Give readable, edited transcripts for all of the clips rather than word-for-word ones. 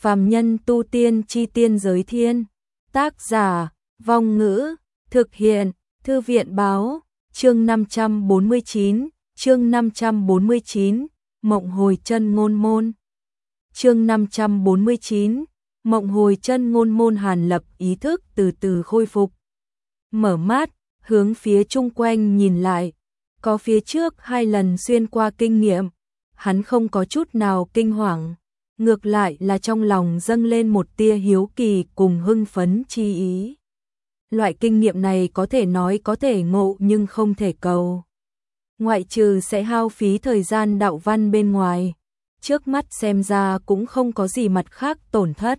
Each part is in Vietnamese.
Phàm nhân tu tiên chi tiên giới thiên. Tác giả, Vong Ngữ, thực hiện, Thư viện báo, chương 549, chương 549, Mộng hồi chân ngôn môn. Chương 549, Mộng hồi chân ngôn môn. Hàn Lập ý thức từ từ khôi phục. Mở mắt, hướng phía chung quanh nhìn lại, có phía trước 2 lần xuyên qua kinh nghiệm, hắn không có chút nào kinh hoàng, ngược lại là trong lòng dâng lên một tia hiếu kỳ cùng hưng phấn chi ý. Loại kinh nghiệm này có thể nói có thể ngộ nhưng không thể cầu. Ngoại trừ sẽ hao phí thời gian đạo văn bên ngoài, trước mắt xem ra cũng không có gì mặt khác tổn thất.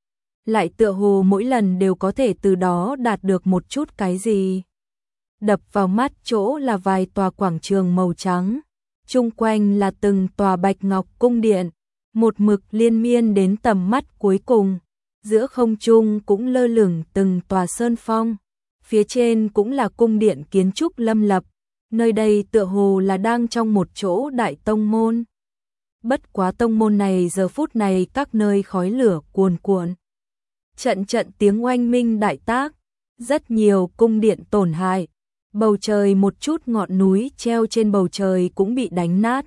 Lại tựa hồ mỗi lần đều có thể từ đó đạt được một chút cái gì. Đập vào mắt chỗ là vài tòa quảng trường màu trắng, chung quanh là từng tòa bạch ngọc cung điện, một mực liên miên đến tầm mắt cuối cùng. Giữa không trung cũng lơ lửng từng tòa sơn phong, phía trên cũng là cung điện kiến trúc lâm lập, nơi đây tựa hồ là đang trong một chỗ đại tông môn. Bất quá tông môn này giờ phút này các nơi khói lửa cuồn cuộn. Trận trận tiếng oanh minh đại tác, rất nhiều cung điện tổn hại, bầu trời một chút ngọn núi treo trên bầu trời cũng bị đánh nát.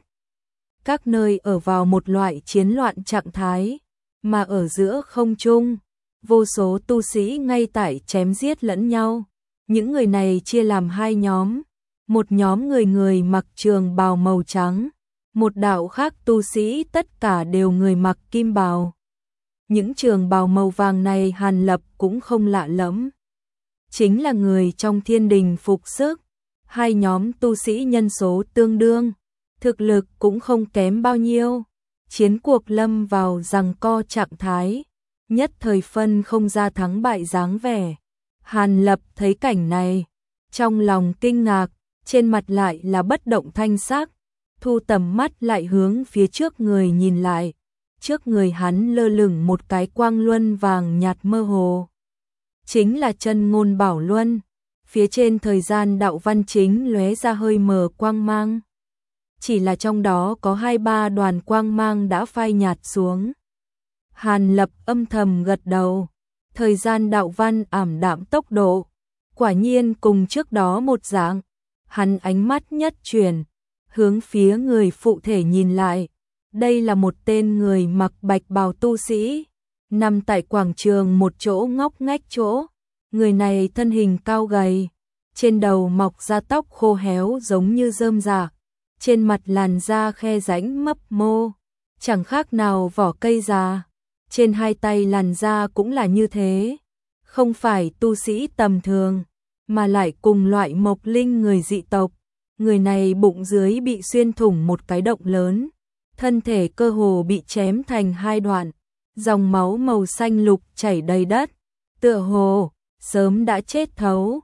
Các nơi ở vào một loại chiến loạn trạng thái, mà ở giữa không trung, vô số tu sĩ ngay tại chém giết lẫn nhau. Những người này chia làm 2 nhóm, một nhóm người người mặc trường bào màu trắng, một đạo khác tu sĩ tất cả đều người mặc kim bào. Những trường bào màu vàng này Hàn Lập cũng không lạ lẫm, chính là người trong thiên đình phục sức. 2 nhóm tu sĩ nhân số tương đương, thực lực cũng không kém bao nhiêu. Chiến cuộc lâm vào giằng co trạng thái, nhất thời phân không ra thắng bại dáng vẻ. Hàn Lập thấy cảnh này, trong lòng kinh ngạc, trên mặt lại là bất động thanh sắc, thu tầm mắt lại hướng phía trước người nhìn lại. Trước người hắn lơ lửng một cái quang luân vàng nhạt mơ hồ, chính là chân ngôn bảo luân. Phía trên thời gian đạo văn chính lóe ra hơi mờ quang mang, chỉ là trong đó có 2-3 đoàn quang mang đã phai nhạt xuống. Hàn Lập âm thầm gật đầu, thời gian đạo văn ảm đạm tốc độ, quả nhiên cùng trước đó một dạng. Hắn ánh mắt nhất chuyển, hướng phía người phụ thể nhìn lại. Đây là một tên người mặc bạch bào tu sĩ, nằm tại quảng trường một chỗ ngóc ngách chỗ. Người này thân hình cao gầy, trên đầu mọc ra tóc khô héo giống như rơm rạ, trên mặt làn da khe rãnh mấp mô, chẳng khác nào vỏ cây già. Trên 2 tay làn da cũng là như thế, không phải tu sĩ tầm thường, mà lại cùng loại mộc linh người dị tộc. Người này bụng dưới bị xuyên thủng một cái động lớn, thân thể cơ hồ bị chém thành 2 đoạn, dòng máu màu xanh lục chảy đầy đất, tựa hồ sớm đã chết thấu.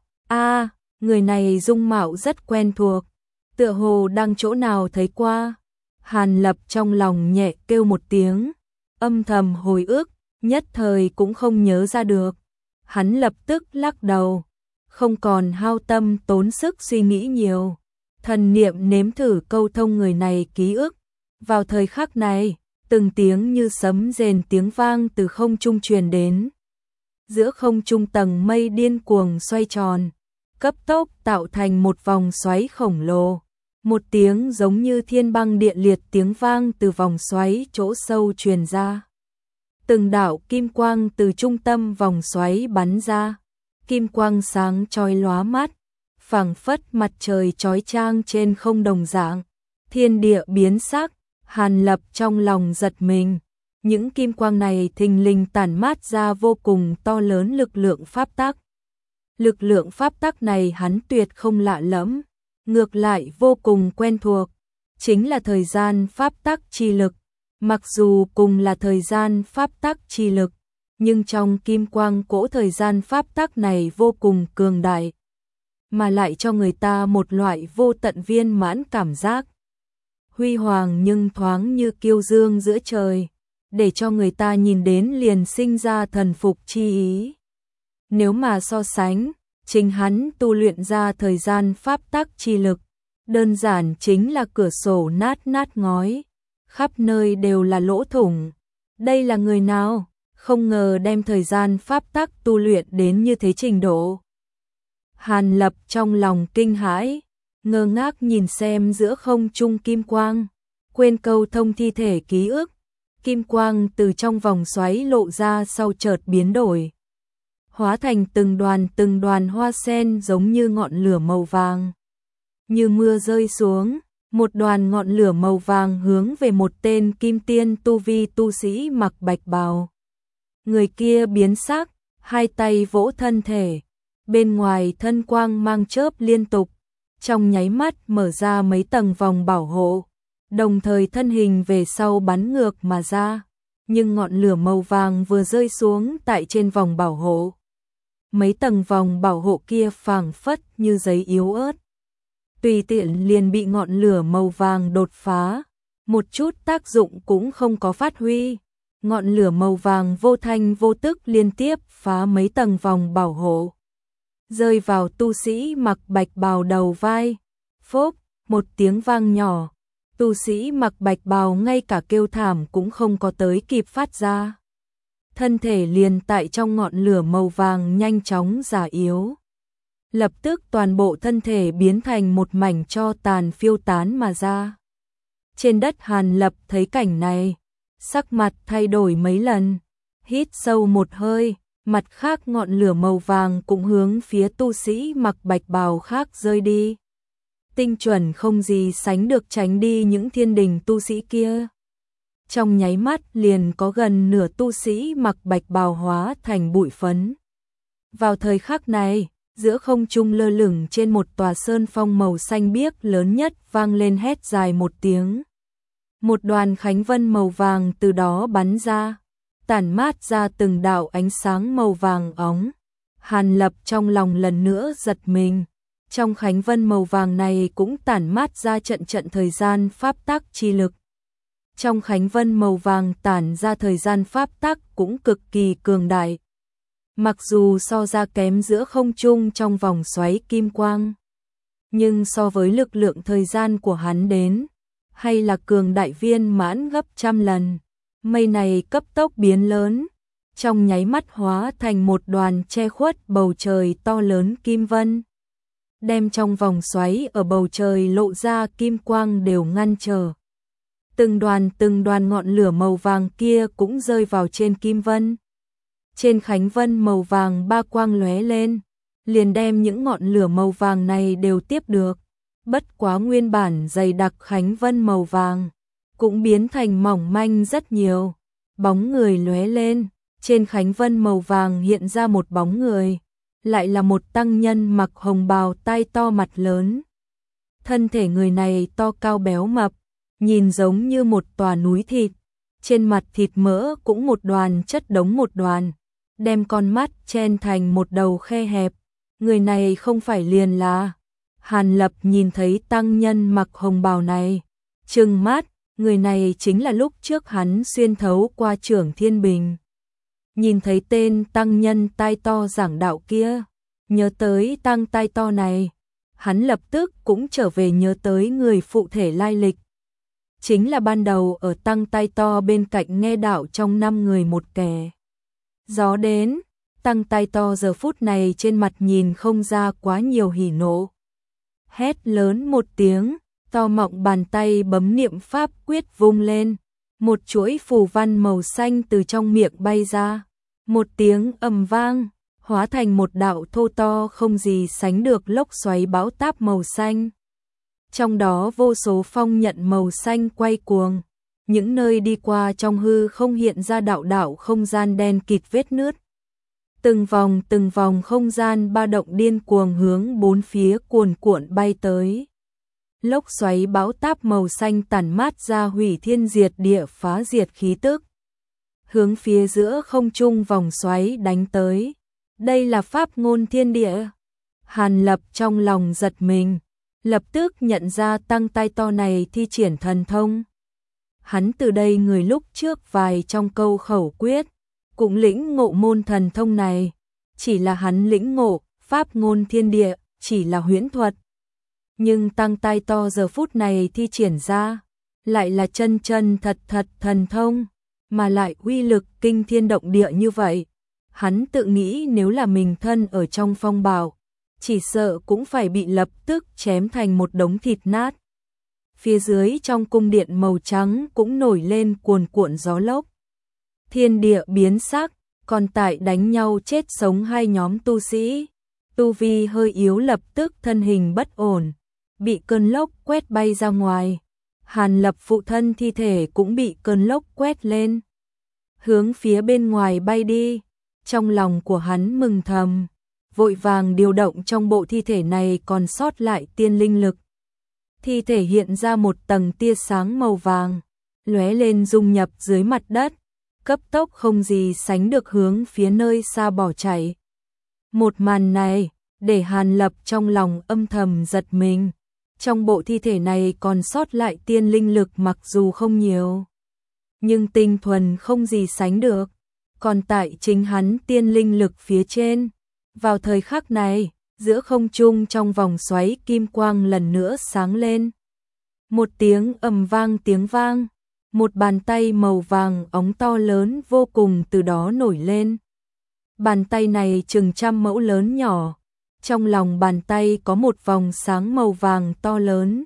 Người này dung mạo rất quen thuộc, tựa hồ đang chỗ nào thấy qua. Hàn Lập trong lòng nhẹ kêu một tiếng, âm thầm hồi ức, nhất thời cũng không nhớ ra được. Hắn lập tức lắc đầu, không còn hao tâm tốn sức suy nghĩ nhiều, thần niệm nếm thử câu thông người này ký ức. Vào thời khắc này, từng tiếng như sấm rền tiếng vang từ không trung truyền đến. Giữa không trung tầng mây điên cuồng xoay tròn, cấp tốc tạo thành một vòng xoáy khổng lồ. Một tiếng giống như thiên băng địa liệt tiếng vang từ vòng xoáy chỗ sâu truyền ra. Từng đạo kim quang từ trung tâm vòng xoáy bắn ra, kim quang sáng chói lóa mắt, phảng phất mặt trời chói chang trên không đồng dạng. Thiên địa biến sắc, Hàn Lập trong lòng giật mình. Những kim quang này thình lình tản mát ra vô cùng to lớn lực lượng pháp tắc. Lực lượng pháp tắc này hắn tuyệt không lạ lẫm, ngược lại vô cùng quen thuộc, chính là thời gian pháp tắc chi lực. Mặc dù cùng là thời gian pháp tắc chi lực, nhưng trong kim quang cỗ thời gian pháp tắc này vô cùng cường đại, mà lại cho người ta một loại vô tận viên mãn cảm giác. Huy hoàng nhưng thoáng như kiêu dương giữa trời, để cho người ta nhìn đến liền sinh ra thần phục chi ý. Nếu mà so sánh, chính hắn tu luyện ra thời gian pháp tắc chi lực, đơn giản chính là cửa sổ nát ngói, khắp nơi đều là lỗ thủng, Đây là người nào? Không ngờ đem thời gian pháp tắc tu luyện đến như thế trình độ. Hàn Lập trong lòng kinh hãi, ngơ ngác nhìn xem giữa không trung kim quang, quên câu thông thi thể ký ức, kim quang từ trong vòng xoáy lộ ra sau chợt biến đổi, hóa thành từng đoàn hoa sen giống như ngọn lửa màu vàng. Như mưa rơi xuống, một đoàn ngọn lửa màu vàng hướng về một tên kim tiên tu vi tu sĩ mặc bạch bào. Người kia biến sắc, hai tay vỗ thân thể, bên ngoài thân quang mang chớp liên tục, trong nháy mắt mở ra mấy tầng vòng bảo hộ, đồng thời thân hình về sau bắn ngược mà ra, nhưng ngọn lửa màu vàng vừa rơi xuống tại trên vòng bảo hộ. Mấy tầng vòng bảo hộ kia phảng phất như giấy yếu ớt, tùy tiện liền bị ngọn lửa màu vàng đột phá, một chút tác dụng cũng không có phát huy. Ngọn lửa màu vàng vô thanh vô tức liên tiếp phá mấy tầng vòng bảo hộ, rơi vào tu sĩ mặc bạch bào đầu vai. Phốp, một tiếng vang nhỏ, tu sĩ mặc bạch bào ngay cả kêu thảm cũng không có tới kịp phát ra. Thân thể liền tại trong ngọn lửa màu vàng nhanh chóng già yếu. Lập tức toàn bộ thân thể biến thành một mảnh tro tàn phiêu tán mà ra. Trên đất Hàn Lập thấy cảnh này, sắc mặt thay đổi mấy lần, hít sâu một hơi, mặt khác ngọn lửa màu vàng cũng hướng phía tu sĩ mặc bạch bào khác rơi đi. Tinh chuẩn không gì sánh được tránh đi những thiên đình tu sĩ kia. Trong nháy mắt liền có gần nửa tu sĩ mặc bạch bào hóa thành bụi phấn. Vào thời khắc này, giữa không trung lơ lửng trên một tòa sơn phong màu xanh biếc lớn nhất vang lên hét dài một tiếng. Một đoàn khánh vân màu vàng từ đó bắn ra, tản mát ra từng đạo ánh sáng màu vàng óng. Hàn Lập trong lòng lần nữa giật mình, trong khánh vân màu vàng này cũng tản mát ra trận trận thời gian pháp tắc chi lực. Trong khánh vân màu vàng tản ra thời gian pháp tắc cũng cực kỳ cường đại. Mặc dù so ra kém giữa không trung trong vòng xoáy kim quang, nhưng so với lực lượng thời gian của hắn đến, hay là cường đại viên mãn gấp trăm lần. Mây này cấp tốc biến lớn, trong nháy mắt hóa thành một đoàn che khuất bầu trời to lớn kim vân, đem trong vòng xoáy ở bầu trời lộ ra kim quang đều ngăn trở. Từng đoàn ngọn lửa màu vàng kia cũng rơi vào trên kim vân. Trên khánh vân màu vàng ba quang lóe lên, liền đem những ngọn lửa màu vàng này đều tiếp được. Bất quá nguyên bản dày đặc khánh vân màu vàng cũng biến thành mỏng manh rất nhiều. Bóng người lóe lên, trên khánh vân màu vàng hiện ra một bóng người, lại là một tăng nhân mặc hồng bào tai to mặt lớn. Thân thể người này to cao béo mập, nhìn giống như một tòa núi thịt, trên mặt thịt mỡ cũng một đoàn chất đống một đoàn, đem con mắt chen thành một đầu khe hẹp. Người này không phải liền là... Hàn Lập nhìn thấy tăng nhân mặc hồng bào này, trừng mắt, người này chính là lúc trước hắn xuyên thấu qua Trưởng Thiên Bình. Nhìn thấy tên tăng nhân tai to giảng đạo kia, nhớ tới tăng tai to này, hắn lập tức cũng trở về nhớ tới người phụ thể lai lịch. Chính là ban đầu ở tăng tai to bên cạnh nghe đạo trong 5 người một kẻ. Gió đến, tăng tai to giờ phút này trên mặt nhìn không ra quá nhiều hỉ nộ. Hét lớn một tiếng, to mọng bàn tay bấm niệm pháp quyết vung lên, một chuỗi phù văn màu xanh từ trong miệng bay ra, một tiếng ầm vang, hóa thành một đạo thô to không gì sánh được lốc xoáy bão táp màu xanh. Trong đó vô số phong nhận màu xanh quay cuồng, những nơi đi qua trong hư không hiện ra đạo đạo không gian đen kịt vết nứt. Từng vòng không gian ba động điên cuồng hướng bốn phía cuồn cuộn bay tới. Lốc xoáy bão táp màu xanh tản mát ra hủy thiên diệt địa phá diệt khí tức, hướng phía giữa không trung vòng xoáy đánh tới. Đây là pháp ngôn thiên địa. Hàn Lập trong lòng giật mình, lập tức nhận ra tăng tai to này thi triển thần thông. Hắn từ đây người lúc trước vài trong câu khẩu quyết cũng lĩnh ngộ môn thần thông này, chỉ là hắn lĩnh ngộ pháp ngôn thiên địa chỉ là huyễn thuật. Nhưng tăng tai to giờ phút này thi triển ra lại là chân thật thần thông, mà lại uy lực kinh thiên động địa như vậy. Hắn tự nghĩ nếu là mình thân ở trong phong bạo, chỉ sợ cũng phải bị lập tức chém thành một đống thịt nát. Phía dưới trong cung điện màu trắng cũng nổi lên cuồn cuộn gió lốc. Thiên địa biến sắc, còn tại đánh nhau chết sống hai nhóm tu sĩ. Tu vi hơi yếu lập tức thân hình bất ổn, bị cơn lốc quét bay ra ngoài. Hàn Lập phụ thân thi thể cũng bị cơn lốc quét lên, hướng phía bên ngoài bay đi. Trong lòng của hắn mừng thầm, vội vàng điều động trong bộ thi thể này còn sót lại tiên linh lực. Thi thể hiện ra một tầng tia sáng màu vàng, lóe lên dung nhập dưới mặt đất, cấp tốc không gì sánh được hướng phía nơi xa bỏ chạy. Một màn này, để Hàn Lập trong lòng âm thầm giật mình. Trong bộ thi thể này còn sót lại tiên linh lực mặc dù không nhiều, nhưng tinh thuần không gì sánh được. Còn tại chính hắn tiên linh lực phía trên. Vào thời khắc này, giữa không trung trong vòng xoáy kim quang lần nữa sáng lên. Một tiếng ầm vang tiếng vang, một bàn tay màu vàng óng to lớn vô cùng từ đó nổi lên. Bàn tay này chừng trăm mẫu lớn nhỏ, trong lòng bàn tay có một vòng sáng màu vàng to lớn,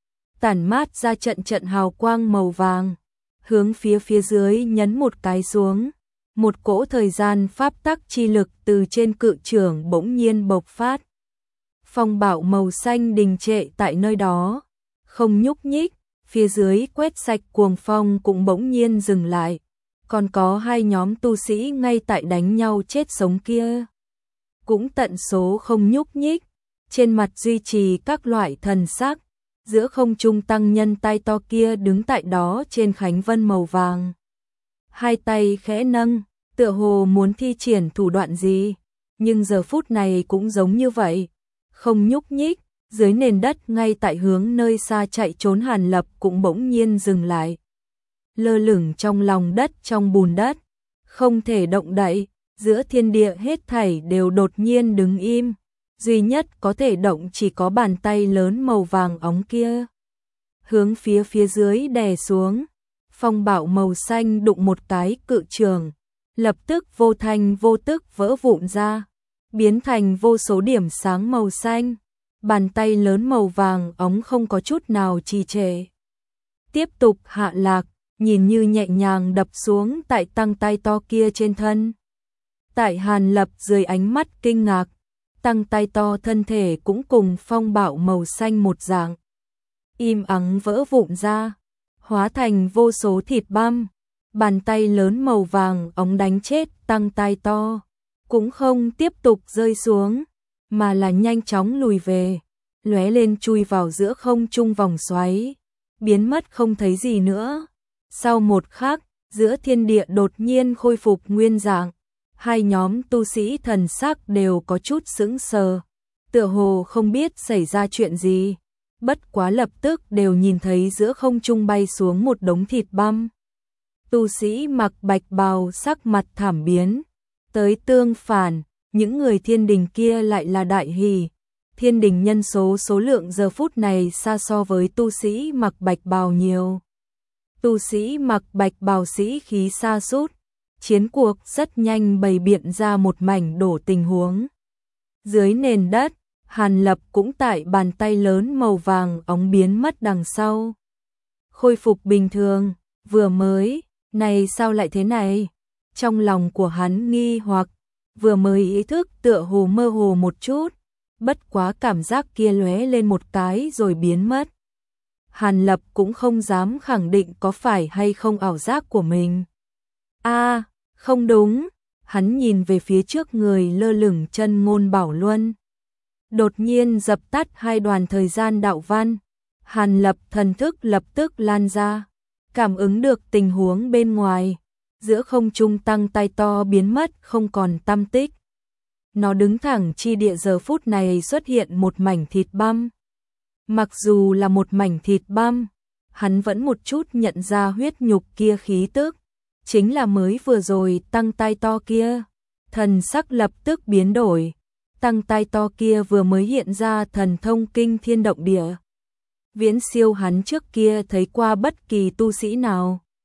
tản mát ra trận trận hào quang màu vàng, hướng phía dưới nhấn một cái xuống. Một cỗ thời gian pháp tắc chi lực từ trên cự chưởng bỗng nhiên bộc phát. Phong bạo màu xanh đình trệ tại nơi đó, không nhúc nhích, phía dưới quét sạch cuồng phong cũng bỗng nhiên dừng lại. Còn có hai nhóm tu sĩ ngay tại đánh nhau chết sống kia, cũng tận số không nhúc nhích, trên mặt duy trì các loại thần sắc. Giữa không trung tăng nhân tai to kia đứng tại đó trên khánh vân màu vàng, hai tay khẽ nâng, tựa hồ muốn thi triển thủ đoạn gì, nhưng giờ phút này cũng giống như vậy, không nhúc nhích. Dưới nền đất ngay tại hướng nơi xa chạy trốn Hàn Lập cũng bỗng nhiên dừng lại, lơ lửng trong lòng đất trong bùn đất, không thể động đậy. Giữa thiên địa hết thảy đều đột nhiên đứng im, duy nhất có thể động chỉ có bàn tay lớn màu vàng óng kia, hướng phía dưới đè xuống. Phong bạo màu xanh đụng một cái cự trường, lập tức vô thanh vô tức vỡ vụn ra, biến thành vô số điểm sáng màu xanh. Bàn tay lớn màu vàng óng không có chút nào trì trệ, tiếp tục hạ lạc, nhìn như nhẹ nhàng đập xuống tại tăng tay to kia trên thân. Tại Hàn Lập dưới ánh mắt kinh ngạc, tăng tay to thân thể cũng cùng phong bạo màu xanh một dạng, im ắng vỡ vụn ra, hóa thành vô số thịt băm. Bàn tay lớn màu vàng óng đánh chết tăng tay to, cũng không tiếp tục rơi xuống, mà là nhanh chóng lùi về, lóe lên chui vào giữa không trung vòng xoáy, biến mất không thấy gì nữa. Sau một khắc, giữa thiên địa đột nhiên khôi phục nguyên dạng, hai nhóm tu sĩ thần sắc đều có chút sững sờ, tựa hồ không biết xảy ra chuyện gì, bất quá lập tức đều nhìn thấy giữa không trung bay xuống một đống thịt băm. Tu sĩ mặc bạch bào sắc mặt thảm biến, tới tương phản, những người thiên đình kia lại là đại hỉ. Thiên đình nhân số lượng giờ phút này xa so với tu sĩ mặc bạch bào nhiều. Tu sĩ mặc bạch bào sĩ khí sa sút, chiến cuộc rất nhanh bày biện ra một mảnh đổ tình huống. Dưới nền đất, Hàn Lập cũng tại bàn tay lớn màu vàng óng biến mất đằng sau, khôi phục bình thường. Vừa mới, này sao lại thế này? Trong lòng của hắn nghi hoặc, vừa mới ý thức tựa hồ mơ hồ một chút, bất quá cảm giác kia lóe lên một cái rồi biến mất. Hàn Lập cũng không dám khẳng định có phải hay không ảo giác của mình. Không đúng, hắn nhìn về phía trước người lơ lửng chân ngôn bảo luân. Đột nhiên dập tắt hai đoàn thời gian đạo văn, Hàn Lập thần thức lập tức lan ra, cảm ứng được tình huống bên ngoài, giữa không trung tăng tay to biến mất không còn tăm tích. Nó đứng thẳng chi địa giờ phút này xuất hiện một mảnh thịt băm. Mặc dù là một mảnh thịt băm, hắn vẫn một chút nhận ra huyết nhục kia khí tức, chính là mới vừa rồi tăng tay to kia. Thần sắc lập tức biến đổi, tăng tay to kia vừa mới hiện ra thần thông kinh thiên động địa, viễn siêu hắn trước kia thấy qua bất kỳ tu sĩ nào.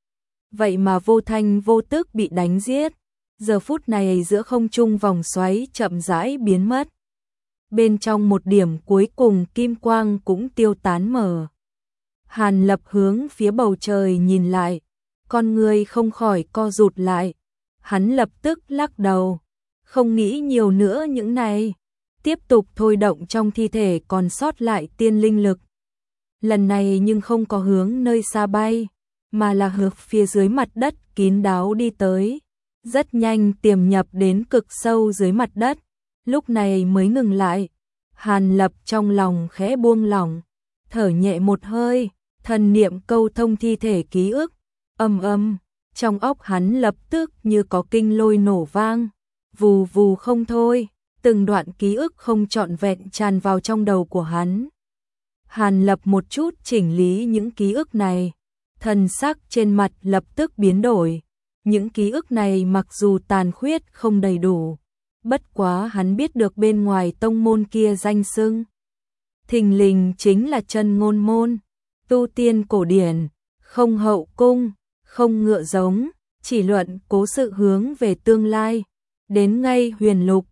vậy mà vô thanh vô tức bị đánh giết. Giờ phút này giữa không trung vòng xoáy chậm rãi biến mất. Bên trong một điểm cuối cùng kim quang cũng tiêu tán mờ. Hàn Lập hướng phía bầu trời nhìn lại, con người không khỏi co rụt lại. Hắn lập tức lắc đầu, không nghĩ nhiều nữa những này, tiếp tục thôi động trong thi thể còn sót lại tiên linh lực. Lần này nhưng không có hướng nơi xa bay, mà là hướng phía dưới mặt đất kín đáo đi tới. Rất nhanh tiềm nhập đến cực sâu dưới mặt đất, lúc này mới ngừng lại. Hàn Lập trong lòng khẽ buông lỏng, thở nhẹ một hơi, thần niệm câu thông thi thể ký ức, trong óc hắn lập tức như có kinh lôi nổ vang, vù vù không thôi, từng đoạn ký ức không trọn vẹn tràn vào trong đầu của hắn. Hàn Lập một chút chỉnh lý những ký ức này, thần sắc trên mặt lập tức biến đổi. Những ký ức này mặc dù tàn khuyết không đầy đủ, bất quá hắn biết được bên ngoài tông môn kia danh xưng. Thình lình chính là Chân Ngôn môn, tu tiên cổ điển, không hậu cung, không ngựa giống, chỉ luận cố sự hướng về tương lai. Đến ngay huyền lục,